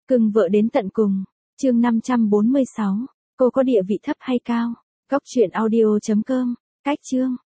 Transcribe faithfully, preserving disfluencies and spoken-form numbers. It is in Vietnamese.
Cưng vợ đến tận cùng. Chương năm trăm bốn mươi sáu. Cô có địa vị thấp hay cao? Góc truyện audio chấm com. Cách chương.